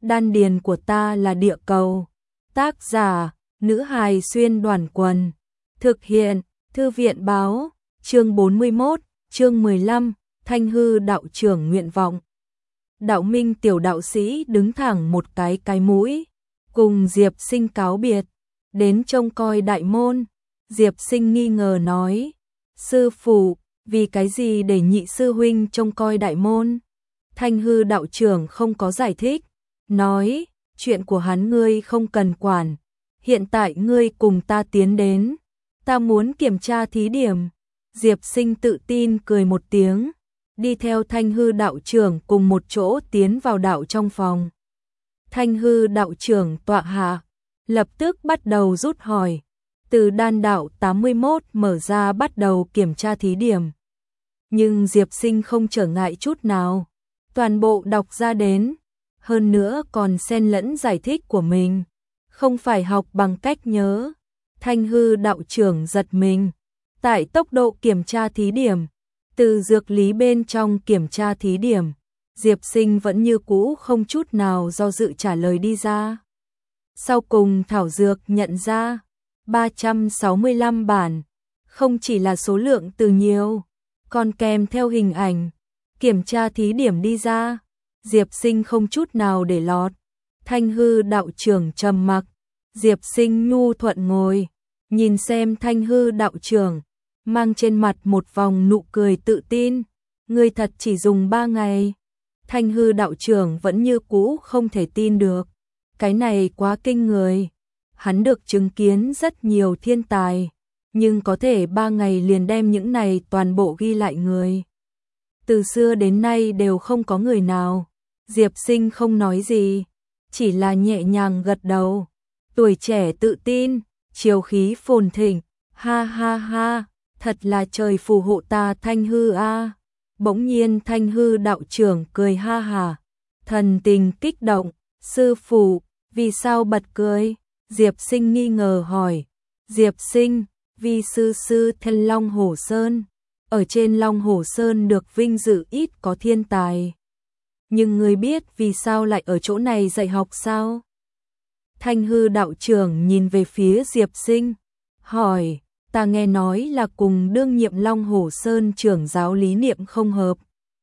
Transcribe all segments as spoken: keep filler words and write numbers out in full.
đan điền của ta là địa cầu. Tác giả, nữ hài xuyên đoàn quần. Thực hiện, thư viện báo, chương bốn mươi mốt, chương mười lăm, Thanh hư đạo trưởng nguyện vọng. Đạo Minh tiểu đạo sĩ đứng thẳng một cái cái mũi, cùng Diệp Sinh cáo biệt, đến trông coi đại môn. Diệp Sinh nghi ngờ nói, sư phụ, vì cái gì để nhị sư huynh trông coi đại môn? Thanh hư đạo trưởng không có giải thích, nói, chuyện của hắn ngươi không cần quản, hiện tại ngươi cùng ta tiến đến, ta muốn kiểm tra thí điểm. Diệp Sinh tự tin cười một tiếng, đi theo Thanh hư đạo trưởng cùng một chỗ tiến vào đạo trong phòng. Thanh hư đạo trưởng tọa hạ, lập tức bắt đầu rút hỏi, từ đan đạo tám mươi mốt mở ra bắt đầu kiểm tra thí điểm. Nhưng Diệp Sinh không trở ngại chút nào, toàn bộ đọc ra đến, hơn nữa còn xen lẫn giải thích của mình, không phải học bằng cách nhớ. Thanh hư đạo trưởng giật mình, tại tốc độ kiểm tra thí điểm, từ dược lý bên trong kiểm tra thí điểm, Diệp Sinh vẫn như cũ không chút nào do dự trả lời đi ra. Sau cùng thảo dược nhận ra, ba trăm sáu mươi lăm bản, không chỉ là số lượng từ nhiều, còn kèm theo hình ảnh, kiểm tra thí điểm đi ra, Diệp Sinh không chút nào để lọt. Thanh hư đạo trưởng trầm mặc, Diệp Sinh nhu thuận ngồi, nhìn xem Thanh hư đạo trưởng, mang trên mặt một vòng nụ cười tự tin, ngươi thật chỉ dùng ba ngày. Thanh hư đạo trưởng vẫn như cũ không thể tin được, cái này quá kinh người, hắn được chứng kiến rất nhiều thiên tài, nhưng có thể ba ngày liền đem những này toàn bộ ghi lại người. Từ xưa đến nay đều không có người nào. Diệp Sinh không nói gì, chỉ là nhẹ nhàng gật đầu, tuổi trẻ tự tin, chiều khí phồn thịnh, ha ha ha, thật là trời phù hộ ta Thanh hư a. Bỗng nhiên Thanh hư đạo trưởng cười ha hà, thần tình kích động, sư phụ, vì sao bật cười? Diệp Sinh nghi ngờ hỏi, Diệp Sinh, vì sư sư thân Long Hổ Sơn, ở trên Long Hổ Sơn được vinh dự ít có thiên tài. Nhưng ngươi biết vì sao lại ở chỗ này dạy học sao? Thanh hư đạo trưởng nhìn về phía Diệp Sinh, hỏi, ta nghe nói là cùng đương nhiệm Long Hổ Sơn trưởng giáo lý niệm không hợp.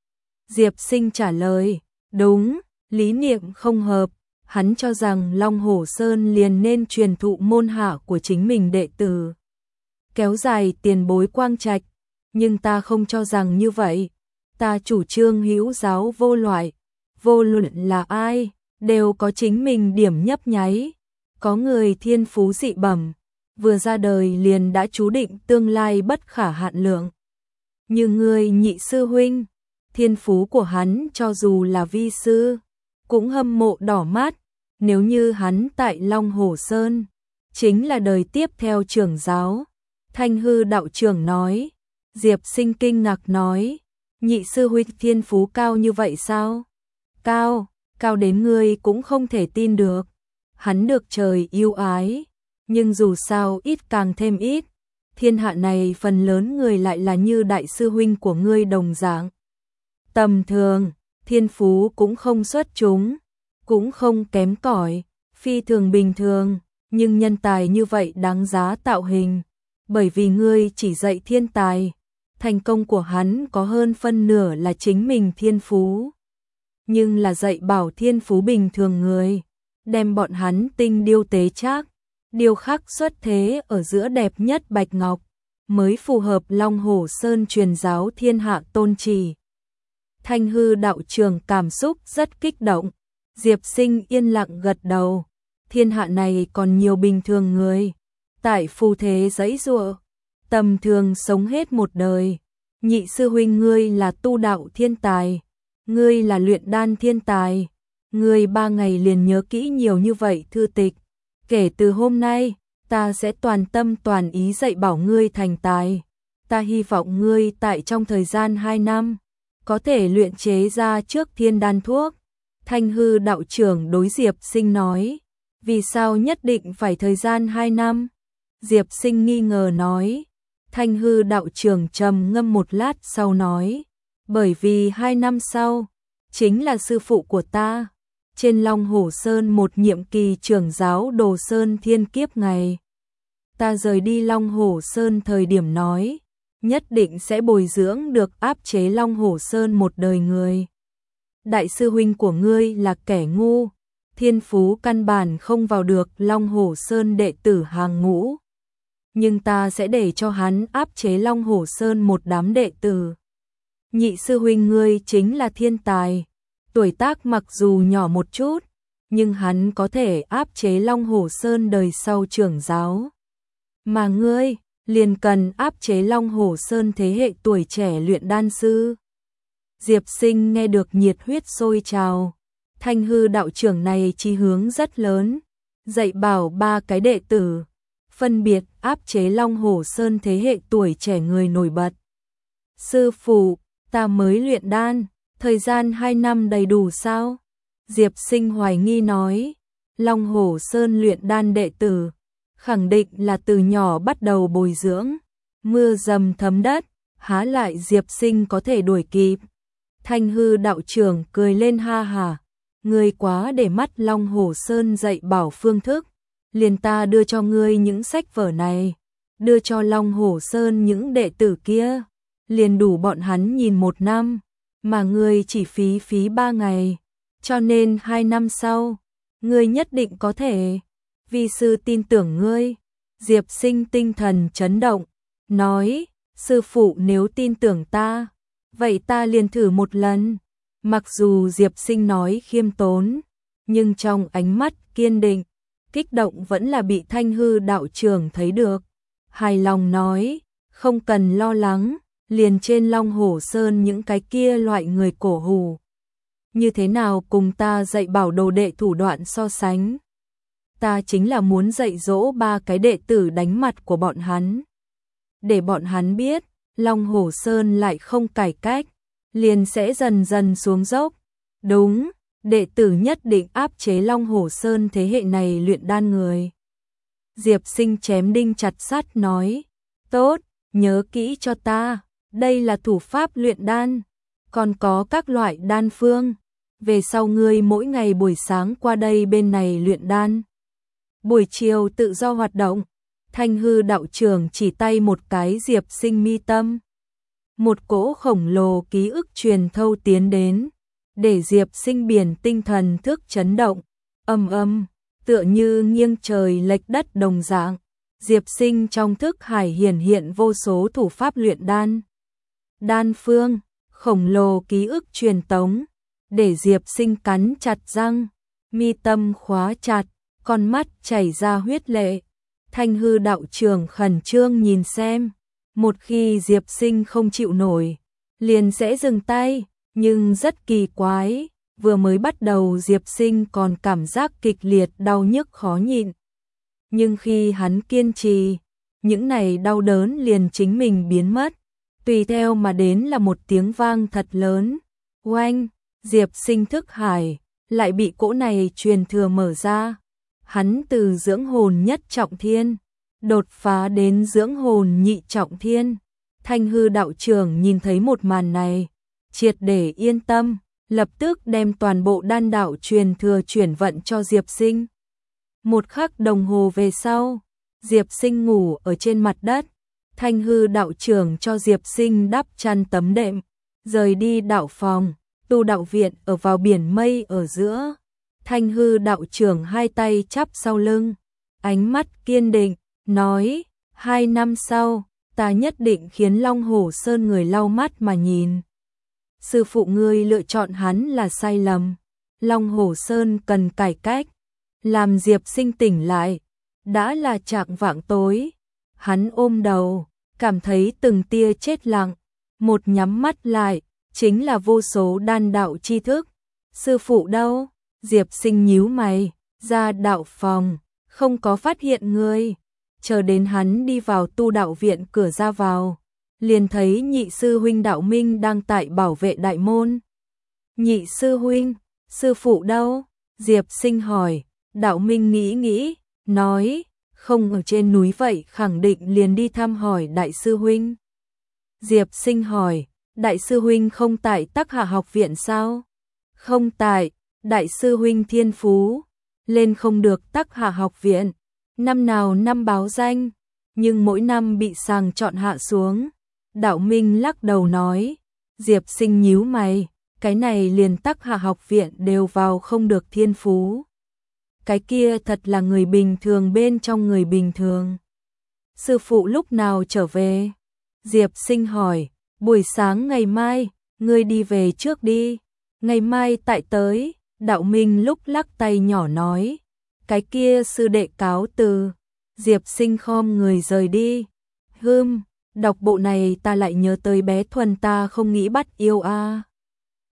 Diệp Sinh trả lời, đúng, lý niệm không hợp, hắn cho rằng Long Hổ Sơn liền nên truyền thụ môn hạ của chính mình đệ tử, kéo dài tiền bối quang trạch, nhưng ta không cho rằng như vậy, ta chủ trương hữu giáo vô loại, vô luận là ai, đều có chính mình điểm nhấp nháy, có người thiên phú dị bẩm, vừa ra đời liền đã chú định tương lai bất khả hạn lượng. Như ngươi nhị sư huynh, thiên phú của hắn cho dù là vi sư, cũng hâm mộ đỏ mắt, nếu như hắn tại Long Hổ Sơn, chính là đời tiếp theo trưởng giáo. Thanh hư đạo trưởng nói, Diệp Sinh kinh ngạc nói, nhị sư huynh thiên phú cao như vậy sao? Cao, cao đến ngươi cũng không thể tin được, hắn được trời yêu ái, nhưng dù sao ít càng thêm ít, thiên hạ này phần lớn người lại là như đại sư huynh của ngươi đồng dạng. Tầm thường, thiên phú cũng không xuất chúng, cũng không kém cỏi, phi thường bình thường, nhưng nhân tài như vậy đáng giá tạo hình, bởi vì ngươi chỉ dạy thiên tài, thành công của hắn có hơn phân nửa là chính mình thiên phú. Nhưng là dạy bảo thiên phú bình thường người, đem bọn hắn tinh điêu tế trác, điêu khắc xuất thế ở giữa đẹp nhất bạch ngọc, mới phù hợp Long Hổ Sơn truyền giáo thiên hạ tôn trì. Thanh hư đạo trưởng cảm xúc rất kích động, Diệp Sinh yên lặng gật đầu, thiên hạ này còn nhiều bình thường người, tại phù thế giãy giụa, tầm thường sống hết một đời, nhị sư huynh ngươi là tu đạo thiên tài, ngươi là luyện đan thiên tài, ngươi ba ngày liền nhớ kỹ nhiều như vậy thư tịch, kể từ hôm nay, ta sẽ toàn tâm toàn ý dạy bảo ngươi thành tài, ta hy vọng ngươi tại trong thời gian hai năm, có thể luyện chế ra trước thiên đan thuốc. Thanh hư đạo trưởng đối Diệp Sinh nói, vì sao nhất định phải thời gian hai năm? Diệp Sinh nghi ngờ nói, Thanh hư đạo trưởng trầm ngâm một lát sau nói, bởi vì hai năm sau, chính là sư phụ của ta, trên Long Hổ Sơn một nhiệm kỳ trưởng giáo Đồ Sơn thiên kiếp ngày. Ta rời đi Long Hổ Sơn thời điểm nói, nhất định sẽ bồi dưỡng được áp chế Long Hổ Sơn một đời người. Đại sư huynh của ngươi là kẻ ngu, thiên phú căn bản không vào được Long Hổ Sơn đệ tử hàng ngũ. Nhưng ta sẽ để cho hắn áp chế Long Hổ Sơn một đám đệ tử. Nhị sư huynh ngươi chính là thiên tài, tuổi tác mặc dù nhỏ một chút, nhưng hắn có thể áp chế Long Hổ Sơn đời sau trưởng giáo. Mà ngươi, liền cần áp chế Long Hổ Sơn thế hệ tuổi trẻ luyện đan sư. Diệp Sinh nghe được nhiệt huyết sôi trào. Thanh hư đạo trưởng này chí hướng rất lớn, dạy bảo ba cái đệ tử, phân biệt áp chế Long Hổ Sơn thế hệ tuổi trẻ người nổi bật. Sư phụ, ta mới luyện đan, thời gian hai năm đầy đủ sao? Diệp Sinh hoài nghi nói, Long Hổ Sơn luyện đan đệ tử, khẳng định là từ nhỏ bắt đầu bồi dưỡng, mưa dầm thấm đất, há lại Diệp Sinh có thể đuổi kịp. Thanh hư đạo trưởng cười lên ha hà, ngươi quá để mắt Long Hổ Sơn dạy bảo phương thức, liền ta đưa cho ngươi những sách vở này, đưa cho Long Hổ Sơn những đệ tử kia, liền đủ bọn hắn nhìn một năm, mà ngươi chỉ phí phí ba ngày, cho nên hai năm sau, ngươi nhất định có thể. Vi sư tin tưởng ngươi. Diệp Sinh tinh thần chấn động, nói, sư phụ nếu tin tưởng ta, vậy ta liền thử một lần. Mặc dù Diệp Sinh nói khiêm tốn, nhưng trong ánh mắt kiên định, kích động vẫn là bị Thanh hư đạo trưởng thấy được. Hài lòng nói, không cần lo lắng, liền trên Long Hổ Sơn những cái kia loại người cổ hủ. Như thế nào cùng ta dạy bảo đồ đệ thủ đoạn so sánh? Ta chính là muốn dạy dỗ ba cái đệ tử đánh mặt của bọn hắn. Để bọn hắn biết, Long Hổ Sơn lại không cải cách, liền sẽ dần dần xuống dốc. Đúng, đệ tử nhất định áp chế Long Hổ Sơn thế hệ này luyện đan người. Diệp Sinh chém đinh chặt sắt nói, tốt, nhớ kỹ cho ta, đây là thủ pháp luyện đan, còn có các loại đan phương. Về sau ngươi mỗi ngày buổi sáng qua đây bên này luyện đan, buổi chiều tự do hoạt động. Thanh hư đạo trưởng chỉ tay một cái Diệp Sinh mi tâm. Một cỗ khổng lồ ký ức truyền thâu tiến đến, để Diệp Sinh biển tinh thần thức chấn động, âm âm, tựa như nghiêng trời lệch đất đồng dạng. Diệp Sinh trong thức hải hiển hiện vô số thủ pháp luyện đan. Đan phương, khổng lồ ký ức truyền tống, để Diệp Sinh cắn chặt răng, mi tâm khóa chặt, con mắt chảy ra huyết lệ. Thanh hư đạo trưởng khẩn trương nhìn xem, một khi Diệp Sinh không chịu nổi, liền sẽ dừng tay, nhưng rất kỳ quái, vừa mới bắt đầu Diệp Sinh còn cảm giác kịch liệt đau nhức khó nhịn. Nhưng khi hắn kiên trì, những này đau đớn liền chính mình biến mất, tùy theo mà đến là một tiếng vang thật lớn, oanh, Diệp Sinh thức hải, lại bị cỗ này truyền thừa mở ra. Hắn từ dưỡng hồn nhất trọng thiên, đột phá đến dưỡng hồn nhị trọng thiên. Thanh hư đạo trưởng nhìn thấy một màn này, triệt để yên tâm, lập tức đem toàn bộ đan đạo truyền thừa chuyển vận cho Diệp Sinh. Một khắc đồng hồ về sau, Diệp Sinh ngủ ở trên mặt đất. Thanh hư đạo trưởng cho Diệp Sinh đắp chăn tấm đệm, rời đi đạo phòng, tu đạo viện ở vào biển mây ở giữa. Thanh hư đạo trưởng hai tay chắp sau lưng, ánh mắt kiên định, nói, hai năm sau, ta nhất định khiến Long Hổ Sơn người lau mắt mà nhìn. Sư phụ ngươi lựa chọn hắn là sai lầm, Long Hổ Sơn cần cải cách. Làm Diệp Sinh tỉnh lại, đã là chạng vạng tối, hắn ôm đầu, cảm thấy từng tia chết lặng, một nhắm mắt lại, chính là vô số đan đạo tri thức. Sư phụ đâu? Diệp Sinh nhíu mày, ra đạo phòng, không có phát hiện ngươi, chờ đến hắn đi vào tu đạo viện cửa ra vào, liền thấy nhị sư huynh Đạo Minh đang tại bảo vệ đại môn. Nhị sư huynh, sư phụ đâu? Diệp Sinh hỏi. Đạo Minh nghĩ nghĩ, nói, không ở trên núi vậy khẳng định liền đi thăm hỏi đại sư huynh. Diệp Sinh hỏi, đại sư huynh không tại Tắc Hà học viện sao? Không tại, đại sư huynh thiên phú, lên không được Tắc Hạ học viện, năm nào năm báo danh, nhưng mỗi năm bị sàng chọn hạ xuống. Đạo Minh lắc đầu nói, Diệp Sinh nhíu mày, cái này liền Tắc Hạ học viện đều vào không được thiên phú. Cái kia thật là người bình thường bên trong người bình thường. Sư phụ lúc nào trở về? Diệp Sinh hỏi, buổi sáng ngày mai, ngươi đi về trước đi, ngày mai tại tới. Đạo Minh lúc lắc tay nhỏ nói, cái kia sư đệ cáo từ. Diệp Sinh khom người rời đi. Hừm, đọc bộ này ta lại nhớ tới bé Thuần ta không nghĩ bắt yêu a. À.